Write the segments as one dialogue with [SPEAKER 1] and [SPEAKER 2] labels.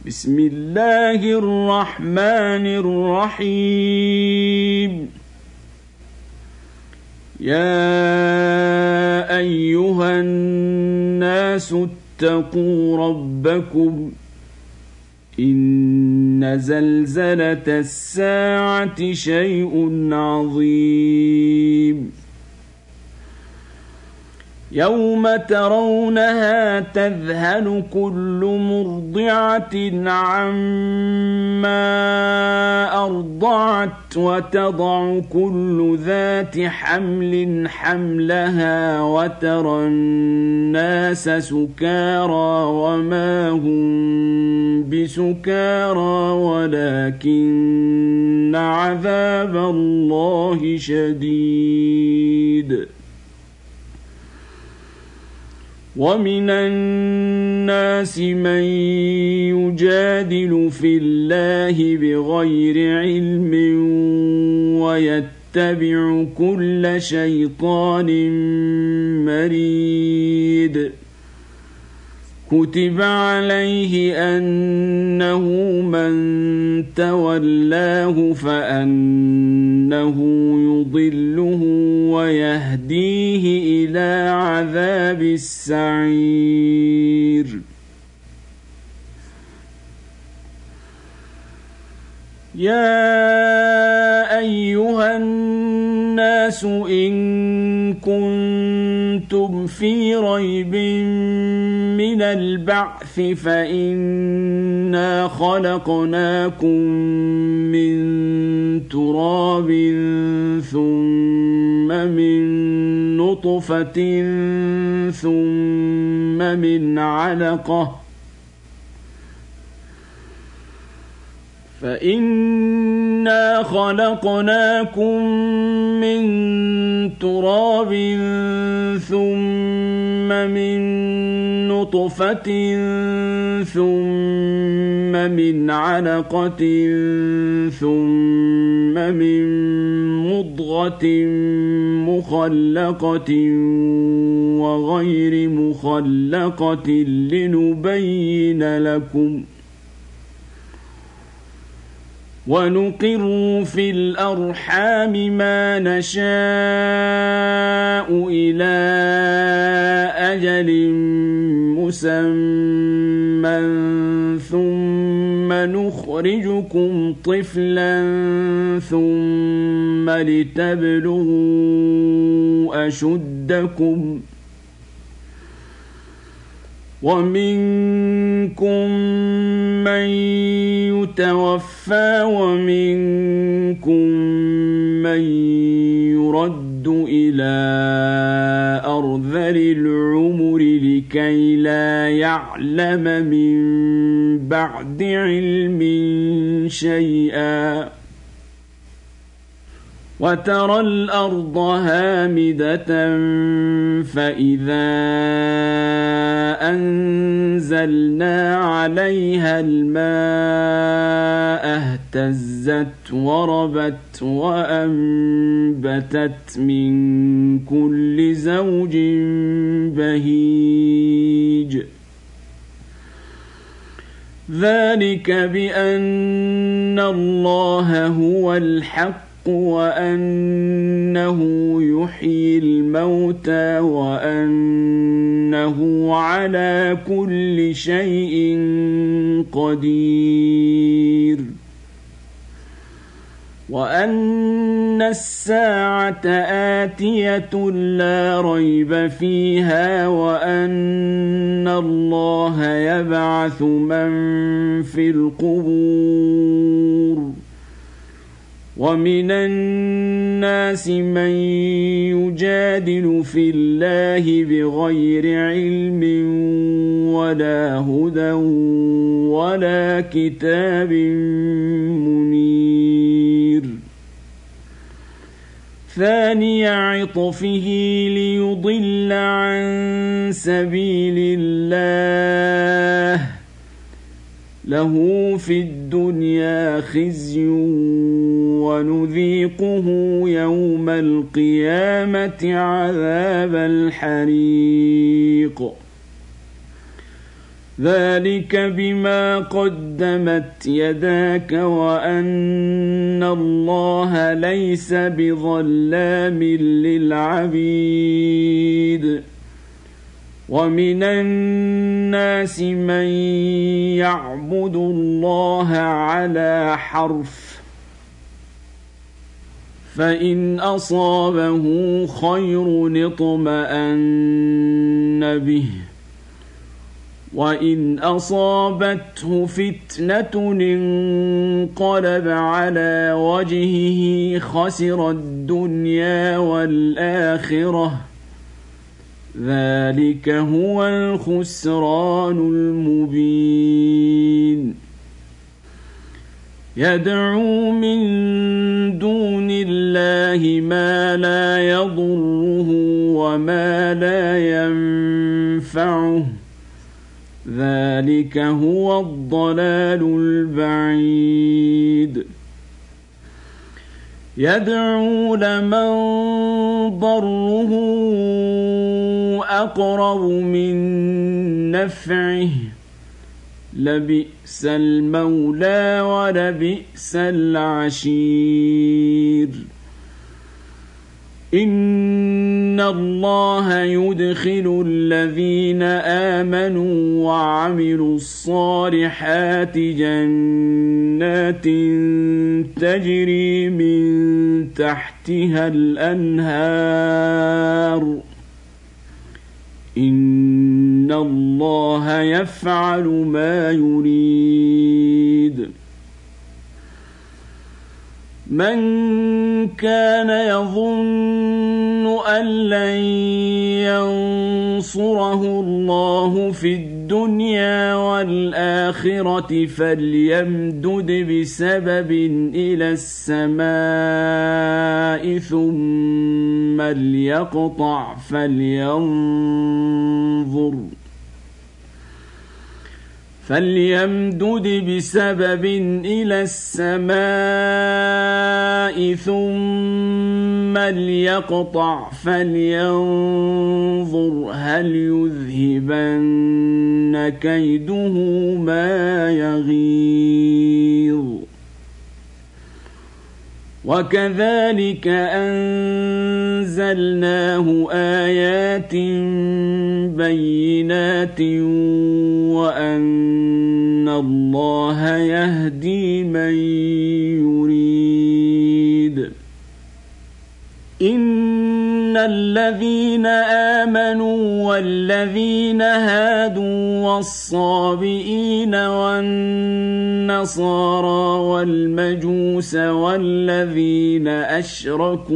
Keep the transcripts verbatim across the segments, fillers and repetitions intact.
[SPEAKER 1] بسم الله الرحمن الرحيم. يا أيها الناس اتقوا ربكم إن زلزلة الساعة شيء عظيم يوم ترونها تذهل كل مرضعة عما أرضعت وتضع كل ذات حمل حملها وترى الناس سكارى وما هم بسكارى ولكن عذاب الله شديد. ومن الناس من يجادل في الله بغير علم ويتبع كل شيطان مريد. كتب عليه أنه من تولاه فأنه يضله ويهديه إلى عذاب السعير. يا أيها الناس إن كنتم في ريب من البعث فإنا خلقناكم من تراب ثم من نطفة ثم من علقة فإنا خلقناكم من تراب ثم من نطفة ثم من علقة ثم من مضغة مخلقة وغير مخلقة لنبين لكم ونقر في الأرحام ما نشاء إلى أجل مسمى ثم نخرجكم طفلا ثم لتبلغوا أشدكم ومنكم من يتوفى ومنكم من يرد إلى أرذل العمر لكي لا يعلم من بعد علم شيئا. وترى الأرض هامدة فإذا أنزلنا عليها الماء اهتزت وربت وأنبتت من كل زوج بهيج. ذلك بأن الله هو الحق وأنه يحيي الموتى وأنه على كل شيء قدير وأن الساعة آتية لا ريب فيها وأن الله يبعث من في القبور. ومن الناس من يجادل في الله بغير علم ولا هدى ولا كتاب منير. ثاني عطفه ليضل عن سبيل الله له في الدنيا خزي ونذيقه يوم القيامة عذاب الحريق. ذلك بما قدمت يداك وأن الله ليس بظلام للعبيد ومن الناس من يعبد الله على حرف فإن أصابه خير اطمأن به وإن أصابته فتنة انقلب على وجهه خسر الدنيا والآخرة ذلك هو الخسران المبين يدعو من دون الله ما لا يضره وما لا ينفعه ذلك هو الضلال البعيد يدعو لمن ضره أقرب من نفعه لبئس المولى ولبئس العشير إن الله يدخل الذين آمنوا وعملوا الصالحات جنات تجري من تحتها الأنهار إن الله يفعل ما يريد من كان يظن أن لن ينصره الله في الدنيا والآخرة فليمدد بسبب إلى السماء ثم ليقطع فلينظر فليمدد بسبب إلى السماء ثم ليقطع فلينظر هل يذهبن كيده ما يغيظ وكذلك أنزلناه آيات بينات وأن الله يهدي من يريد إن الذين آمنوا والذين هادوا والصابئين والنصارى والمجوس والذين أشركوا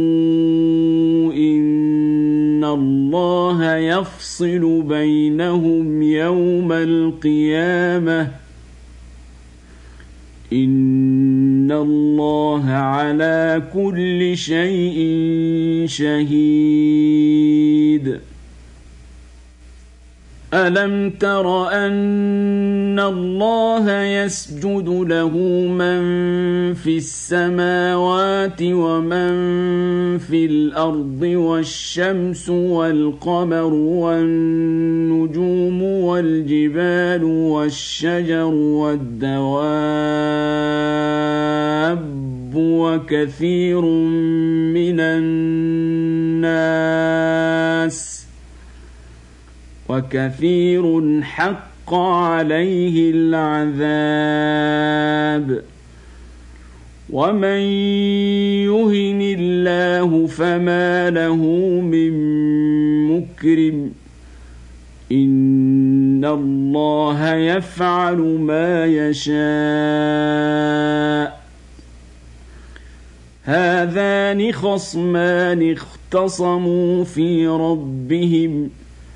[SPEAKER 1] إن الله يفصل بينهم يوم القيامة إن الله على كل شيء شهيد ألم تر أن الله يسجد له من في السماوات ومن في الأرض والشمس والقمر والنجوم والجبال والشجر والدواب وكثير من الناس وكثير حق عليه العذاب ومن يهن الله فما له من مكرم إن الله يفعل ما يشاء هذان خصمان اختصموا في ربهم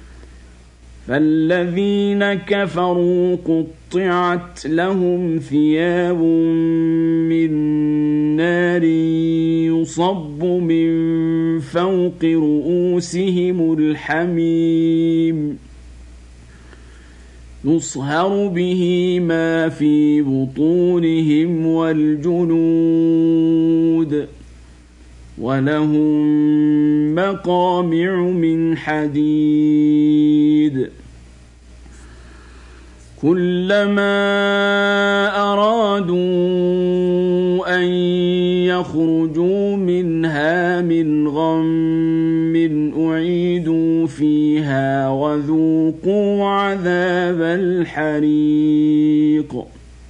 [SPEAKER 1] فالذين كفروا قطعت لهم ثياب من نار يصب من فوق رؤوسهم الحميم يصهر به ما في بطونهم والجلود ولهم مقامع من حديد كلما أرادوا أن يخرجوا منها من غم أعيدوا فيها وذوقوا عذاب الحريق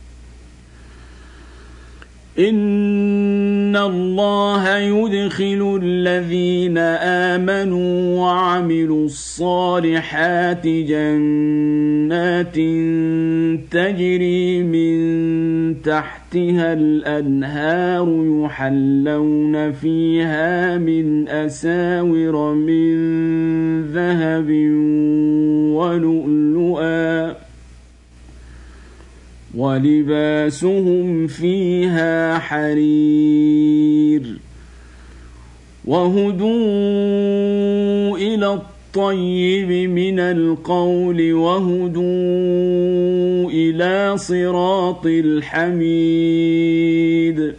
[SPEAKER 1] إن الله يدخل الذين آمنوا وعملوا الصالحات جنات تجري من تحتها الأنهار يحلون فيها من أساور من ذهب ولؤلؤا ولباسهم فيها حرير وهدوا إلى الطيب من القول وهدوا إلى صراط الحميد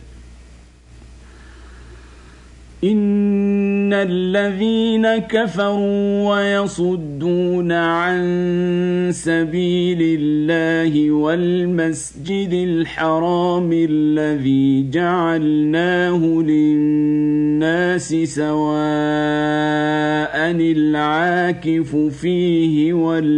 [SPEAKER 1] إن الذين كفروا ويصدون عن سبيل الله والمسجد الحرام الذي جعلناه للناس سواء العاكف فيه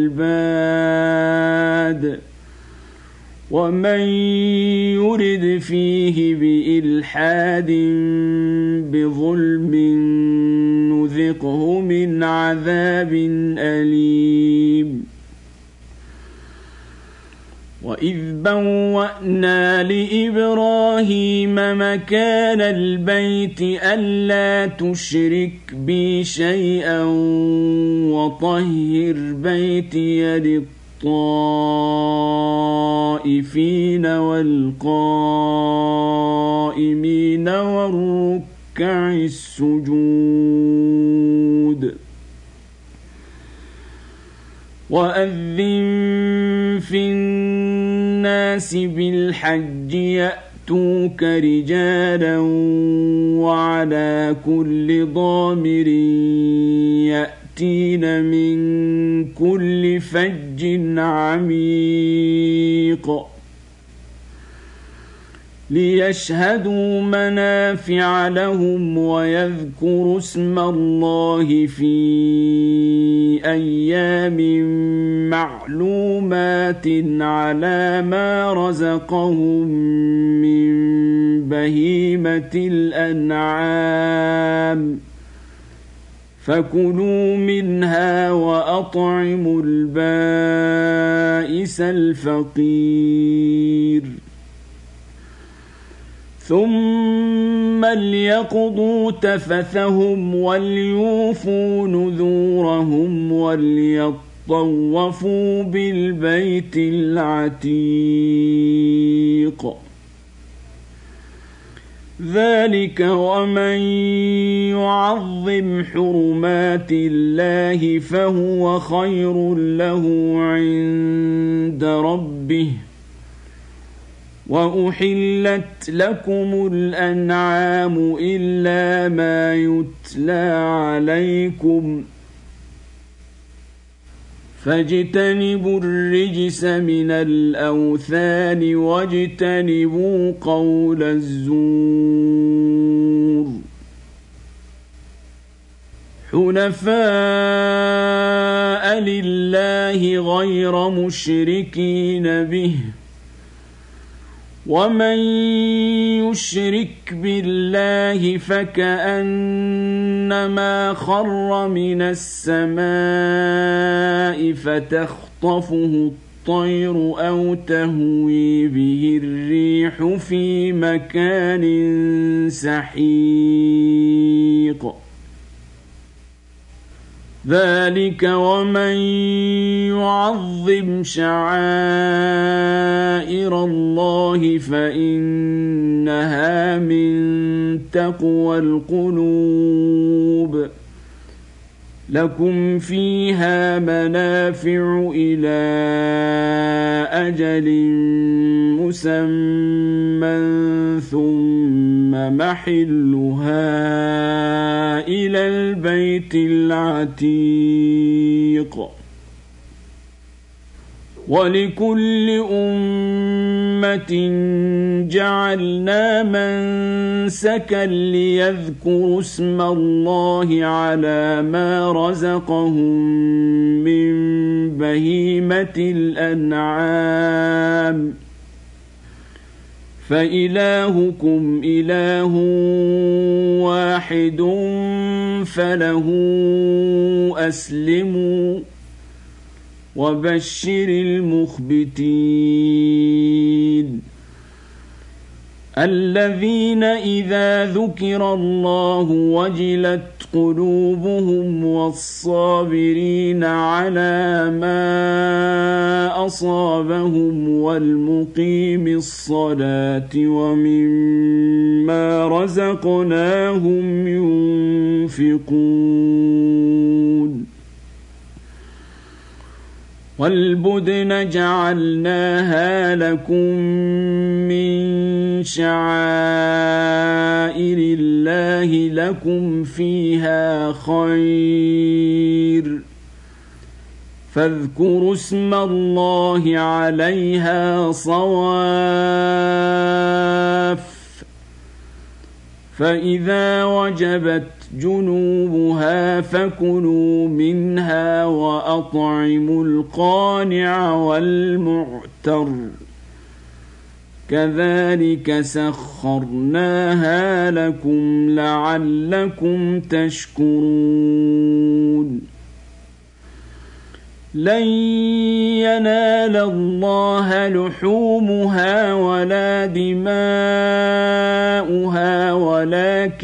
[SPEAKER 1] والباد ومن يرد فيه بإلحاد بظلم نذقه من عذاب أليم وإذ بوأنا لإبراهيم مكان البيت ألا تشرك بي شيئا وطهر بيتي للطائفين والقائمين والركع السجود وأذن في الناس بالحج يأتوك رجالا وعلى كل ضامر يأتين من كل فج عميق ليشهدوا منافع لهم ويذكروا اسم الله في أيام معلومات على ما رزقهم من بهيمة الأنعام فكلوا منها وأطعموا البائس الفقير ثم ليقضوا تفثهم وليوفوا نذورهم وليطوفوا بالبيت العتيق ذلك ومن يعظم حرمات الله فهو خير له عند ربه وأحلت لكم الأنعام إلا ما يتلى عليكم فاجتنبوا الرجس من الأوثان واجتنبوا قول الزور حنفاء لله غير مشركين به ومن يشرك بالله فكأنما خر من السماء فتخطفه الطير أو تهوي به الريح في مكان سحيق ذلك ومن يعظم شعائر الله فإنها من تقوى القلوب لكم فيها منافع إلى أجل مسمى ثم محلها إلى البيت العتيق ولكل أمة جعلنا منسكا ليذكروا اسم الله على ما رزقهم من بهيمة الأنعام فإلهكم إله واحد فله أسلموا وبشر المخبتين الذين إذا ذكر الله وجلت قلوبهم والصابرين على ما أصابهم والمقيم الصلاة ومما رزقناهم ينفقون والبدن جعلناها لكم من شعائر الله لكم فيها خير فاذكروا اسم الله عليها صواف فإذا وجبت جنوبها فكلوا منها وأطعموا القانع والمعتر كذلك سخرناها لكم لعلكم تشكرون لن ينال الله لحومها ولا دماؤها ولكن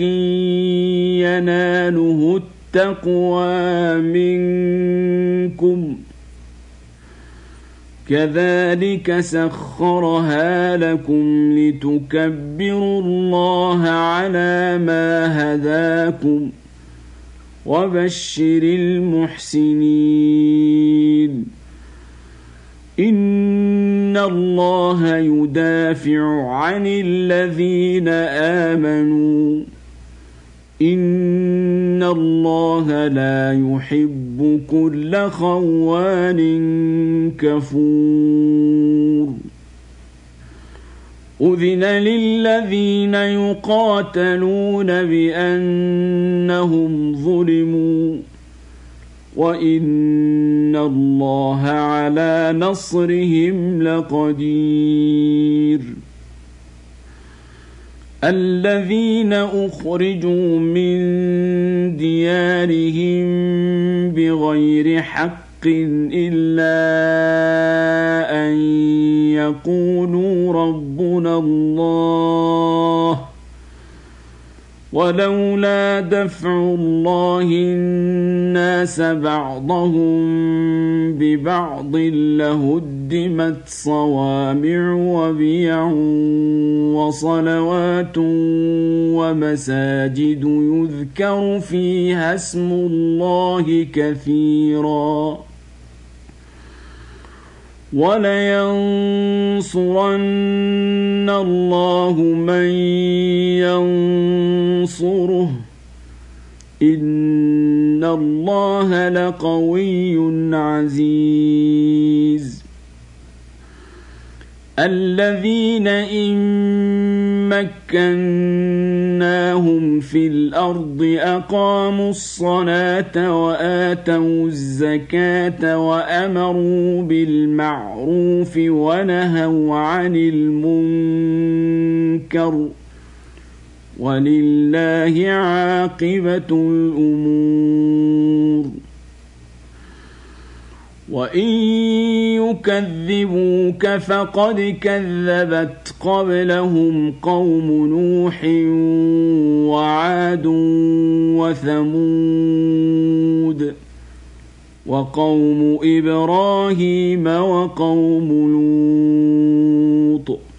[SPEAKER 1] يناله التقوى منكم كذلك سخرها لكم لتكبروا الله على ما هداكم وبشر المحسنين إن الله يدافع عن الذين آمنوا إن الله لا يحب كل خوان كفور أذن للذين يقاتلون بأنهم ظلموا وإن الله على نصرهم لقدير الذين أخرجوا من ديارهم بغير حق إلا أن يقولوا ربنا الله ولولا دفع الله الناس بعضهم ببعض لهدمت صوامع وبيع وصلوات ومساجد يذكر فيها اسم الله كثيرا ولينصرن الله من ينصره إن الله لقوي عزيز الذين إن مكناهم في الأرض أقاموا الصلاة وآتوا الزكاة وأمروا بالمعروف ونهوا عن المنكر ولله عاقبة الأمور وإن يكذبوك فقد كذبت قبلهم قوم نوح وعاد وثمود وقوم إبراهيم وقوم لوط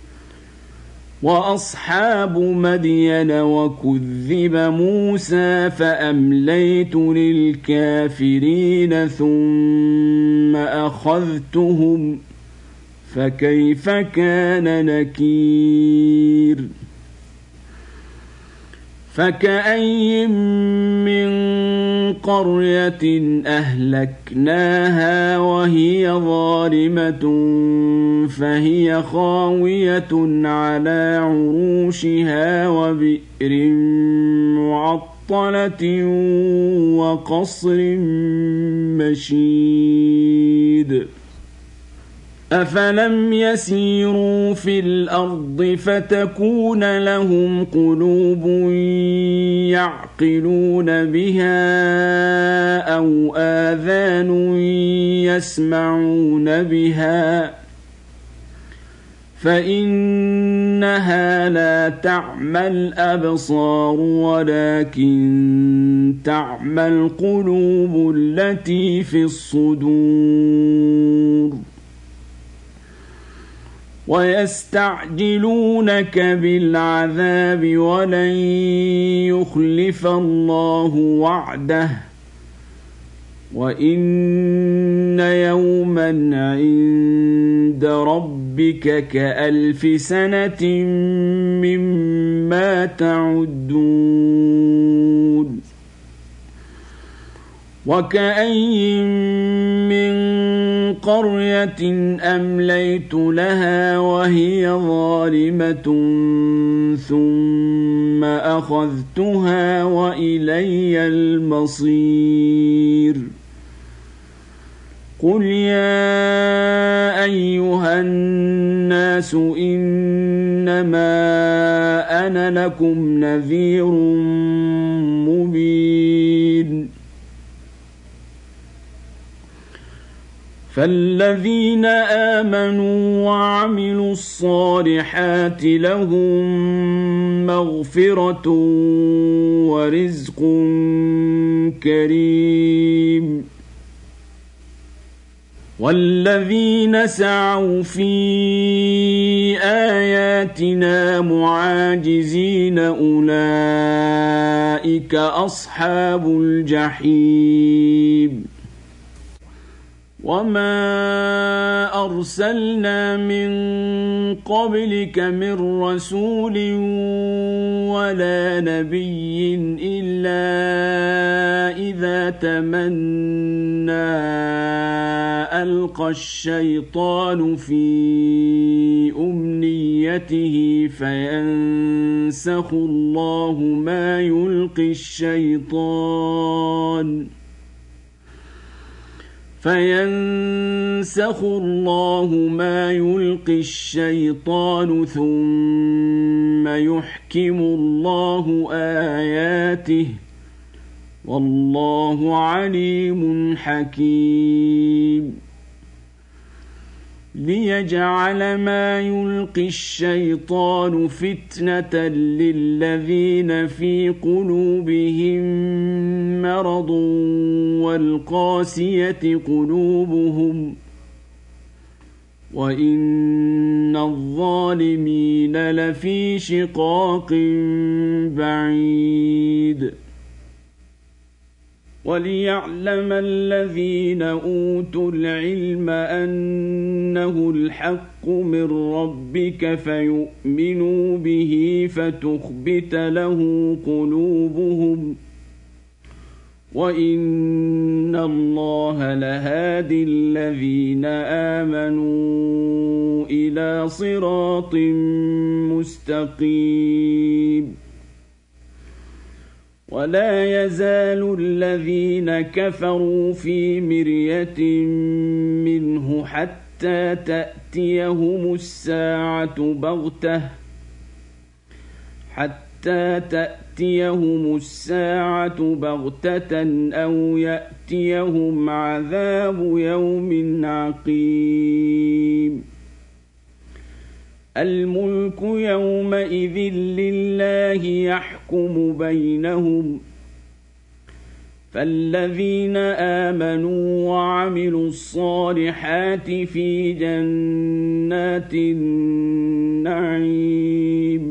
[SPEAKER 1] وأصحاب مدين وكذب موسى فأمليت للكافرين ثم أخذتهم فكيف كان نكير فكأي من قرية أهلكناها وهي ظالمة فهي خاوية على عروشها وبئر معطلة وقصر مشيد أفلم يسيروا في الأرض فتكون لهم قلوب يعقلون بها أو آذان يسمعون بها فإنها لا تعمى الأبصار ولكن تعمى القلوب التي في الصدور ويستعجلونك بالعذاب ولن يخلف الله وعده وإن يوما عند ربك كألف سنة مما تعدون وكأي من قرية أمليت لها وهي ظالمة ثم أخذتها وإلي المصير قل يا أيها الناس إنما أنا لكم نذير مبين فالذين آمنوا وعملوا الصالحات لهم مغفرة ورزق كريم والذين سعوا في آياتنا معاجزين أولئك أصحاب الجحيم وما أرسلنا من قبلك من رسول ولا نبي إلا إذا تمنى ألقى الشيطان في أمنيته فينسخ الله ما يلقي الشيطان فينسخ الله ما يلقي الشيطان ثم يحكم الله آياته والله عليم حكيم ليجعل ما يلقي الشيطان فتنة للذين في قلوبهم مرض والقاسية قلوبهم وإن الظالمين لفي شقاق بعيد وليعلم الذين أوتوا العلم أنه الحق من ربك فيؤمنوا به فتخبت له قلوبهم وإن الله لهادي الذين آمنوا إلى صراط مستقيم ولا يزال الذين كفروا في مرية منه حتى تأتيهم الساعة بغتة حتى تأتيهم الساعة بغتة أو يأتيهم عذاب يوم عقيم الملك يومئذ لله يحكم بينهم فالذين آمنوا وعملوا الصالحات في جنات النعيم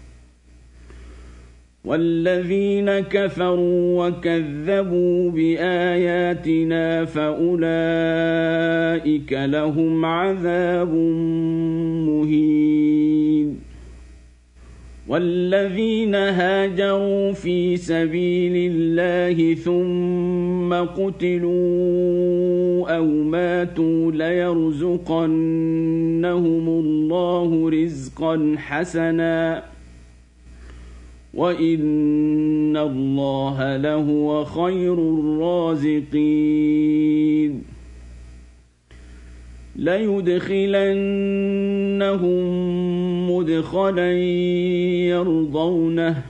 [SPEAKER 1] والذين كفروا وكذبوا بآياتنا فأولئك لهم عذاب مهين والذين هاجروا في سبيل الله ثم قتلوا أو ماتوا ليرزقنهم الله رزقا حسنا وإن الله لهو خير الرازقين ليدخلنهم مدخلا يرضونه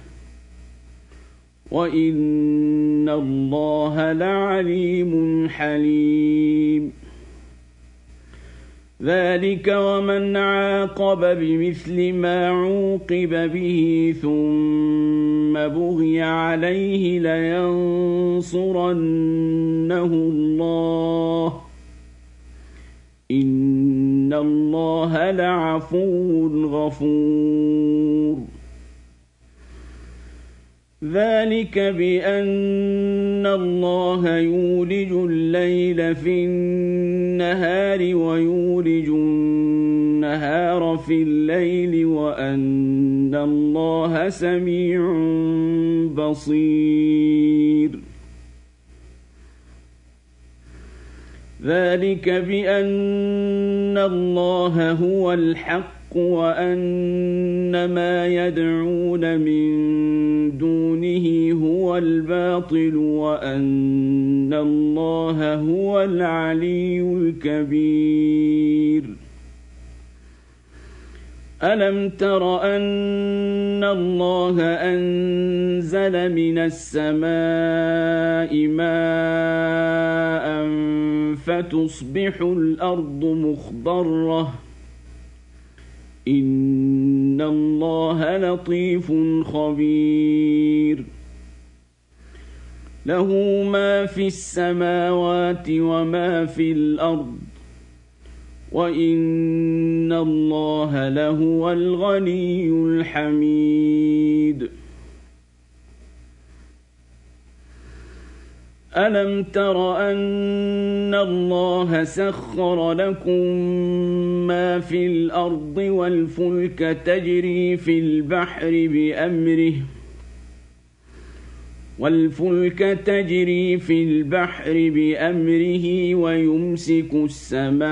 [SPEAKER 1] وإن الله لعليم حليم ذلك ومن عاقب بمثل ما عوقب به ثم بغي عليه لينصرنه الله إن الله لعفو غفور ذلك بأن الله يولج الليل في النهار ويولج النهار في الليل وأن الله سميع بصير ذلك بأن الله هو الحق وأن ما يدعون من دونه هو الباطل وأن الله هو العلي الكبير ألم تر أن الله أنزل من السماء ماء فتصبح الأرض مخضرة إن الله لطيف خبير له ما في السماوات وما في الأرض وإن الله لهو الغني الحميد ألم تر أن الله سخر لكم ما في الأرض والفلك تجري في البحر بأمره والفلك تجري في البحر بأمره ويمسك السماء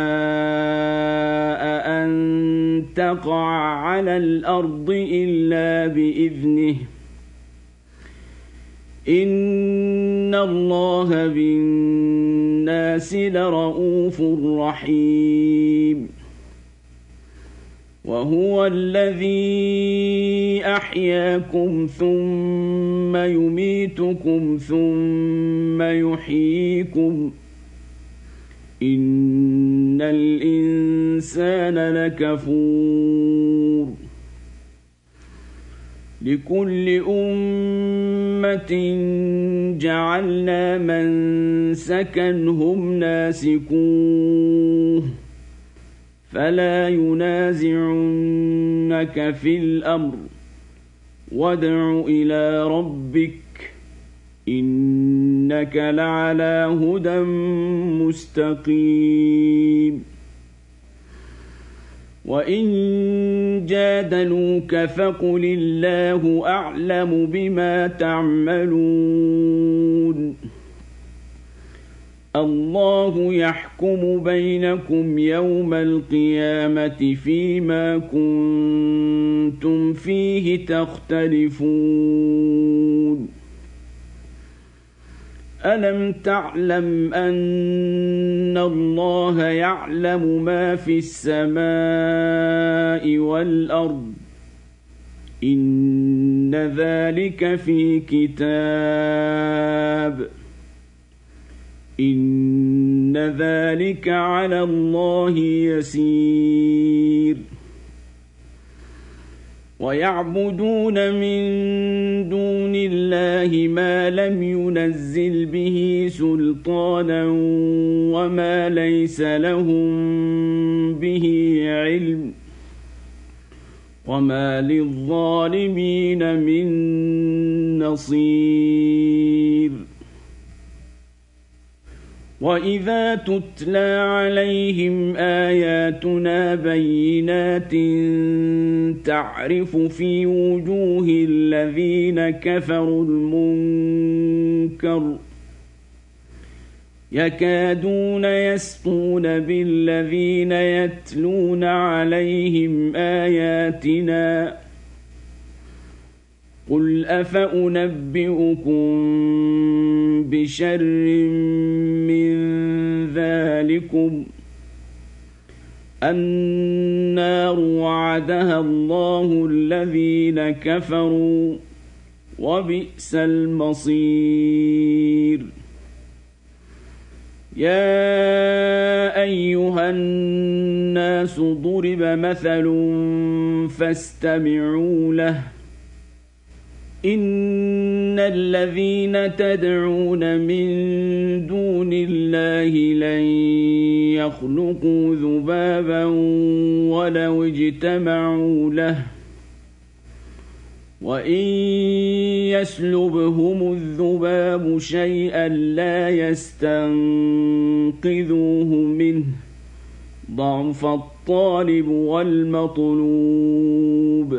[SPEAKER 1] أن تقع على الأرض إلا بإذنه إن الله بالناس لرءوف رحيم وهو الذي أحياكم ثم يميتكم ثم يحييكم إن الإنسان لكفور لكل أمة جعلنا منسكا هم ناسكوه فلا ينازعنك في الأمر وادع إلى ربك إنك لعلى هدى مستقيم وإن جادلوك فقل الله أعلم بما تعملون الله يحكم بينكم يوم القيامة فيما كنتم فيه تختلفون ألم تعلم أن الله يعلم ما في السماء والأرض إن ذلك في كتاب إن ذلك على الله يسير ويعبدون من دون الله ما لم ينزل به سلطانا وما ليس لهم به علم وما للظالمين من نصير وإذا تتلى عليهم آياتنا بينات تعرف في وجوه الذين كفروا المنكر يكادون يسطون بالذين يتلون عليهم آياتنا قل أفأنبئكم بشر من ذلكم النار وعدها الله الذين كفروا وبئس المصير يا أيها الناس ضرب مثل فاستمعوا له إن الذين تدعون من دون الله لن يخلقوا ذبابا ولو اجتمعوا له وإن يسلبهم الذباب شيئا لا يستنقذوه منه ضعف الطالب والمطلوب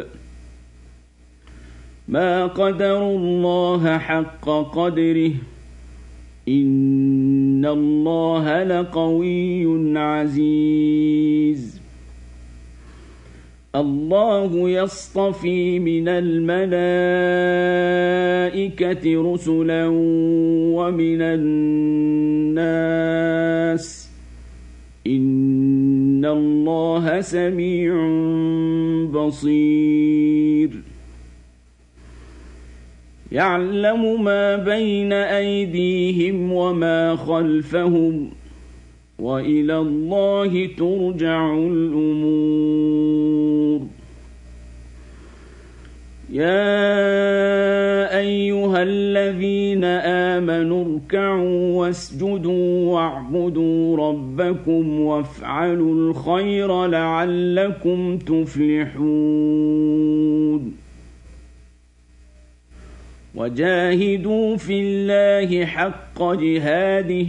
[SPEAKER 1] ما قدروا الله حق قدره إن الله لقوي عزيز الله يصطفي من الملائكة رسلا ومن الناس إن الله سميع بصير يعلم ما بين أيديهم وما خلفهم وإلى الله ترجع الأمور يا أيها الذين آمنوا اركعوا واسجدوا واعبدوا ربكم وافعلوا الخير لعلكم تفلحون وجاهدوا في الله حق جهاده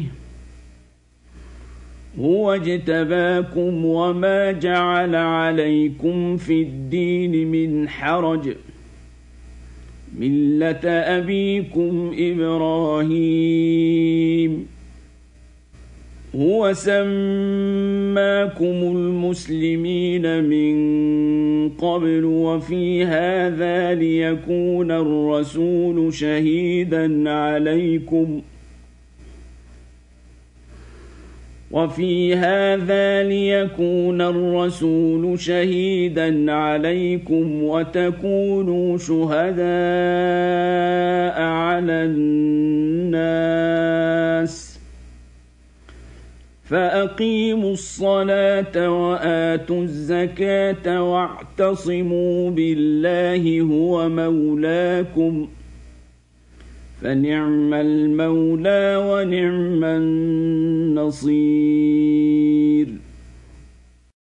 [SPEAKER 1] هو اجتباكم وما جعل عليكم في الدين من حرج ملة أبيكم إبراهيم هو سماكم المسلمين من قبل وفي هذا ليكون الرسول شهيدا عليكم وفي هذا ليكون الرسول شهيدا عليكم وتكونوا شهداء على الناس فأقيموا الصلاة وآتوا الزكاة واعتصموا بالله هو مولاكم فنعم المولى ونعم النصير